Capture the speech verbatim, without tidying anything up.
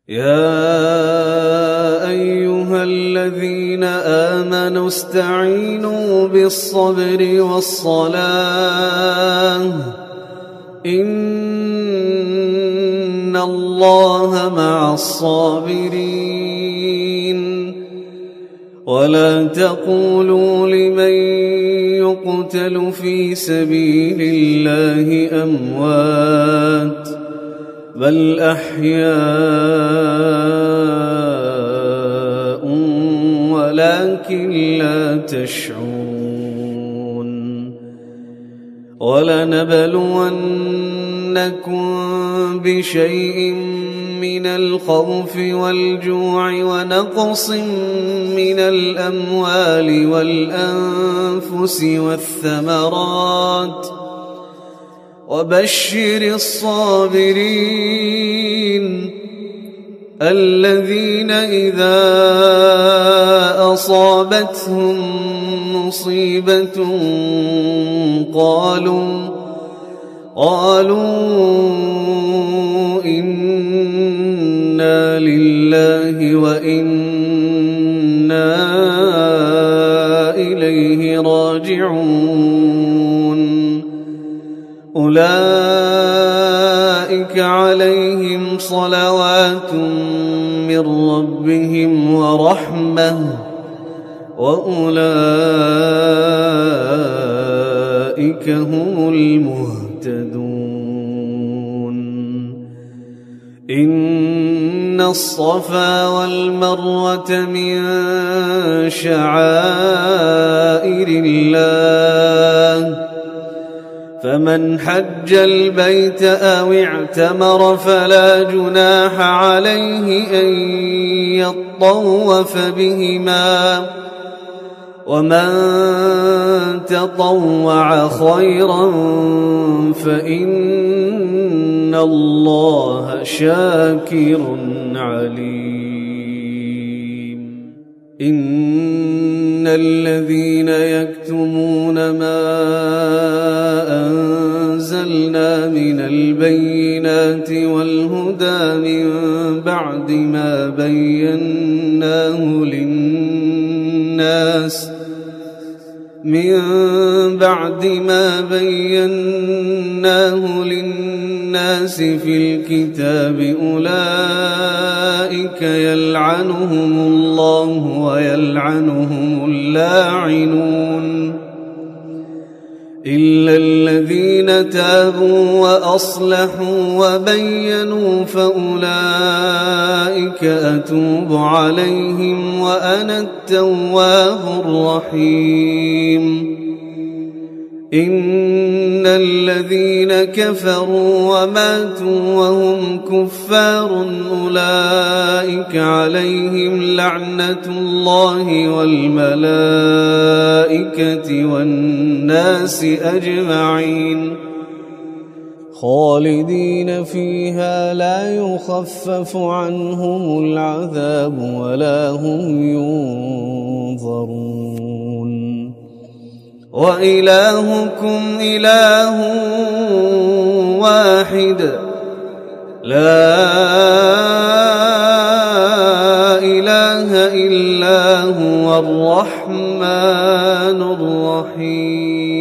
يا أيها الذين آمنوا استعينوا بالصبر والصلاة إن الله مع الصابرين ولا تقولوا لمن يقتل في سبيل الله أموات بل أحياء ولكن لا تشعرون ولنبلونكم بشيء من الخوف والجوع ونقص من الأموال والأنفس والثمرات وبشر الصابرين الذين إذا أصابتهم مصيبة قالوا قالوا إنا لله وإنا إليه راجعون أولئك عليهم صلوات من ربهم ورحمة وأولئك هم المهتدون إن الصفا والمروة من شعائر الله فمن حج البيت أو اعتمر فلا جناح عليه أن يطوف بهما ومن تطوع خيرا فإن الله شاكر عليم إن الذين يكتمون ما أنزلنا من البينات والهدى من بعد ما بيناه للناس من بعد ما بيناه للناس في الكتاب أولئك يلعنهم الله ويلعنهم اللاعنون إلا الذين تابوا وأصلحوا وبينوا فأولئك أتوب عليهم وأنا التواب الرحيم إن الذين كفروا وماتوا وهم كفار أولئك عليهم لعنة الله والملائكة والناس أجمعين خالدين فيها لا يخفف عنهم العذاب ولا هم ينظرون وإلهكم إله واحد لا إله إلا هو الرحمن الرحيم